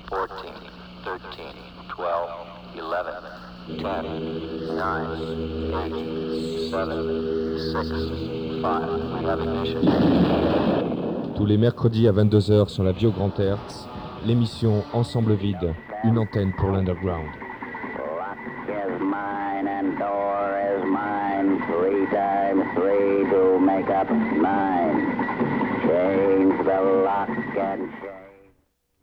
14, 13, 12, 11, 10, 9, 8, 7, 6, 5. We have ignition. Tous les mercredis à 22h sur la Bio Grand Hertz, l'émission Ensemble Vide, une antenne pour l'underground. Lock is mine and door is mine. 3 times 3 to make up 9. Change the lock and chain.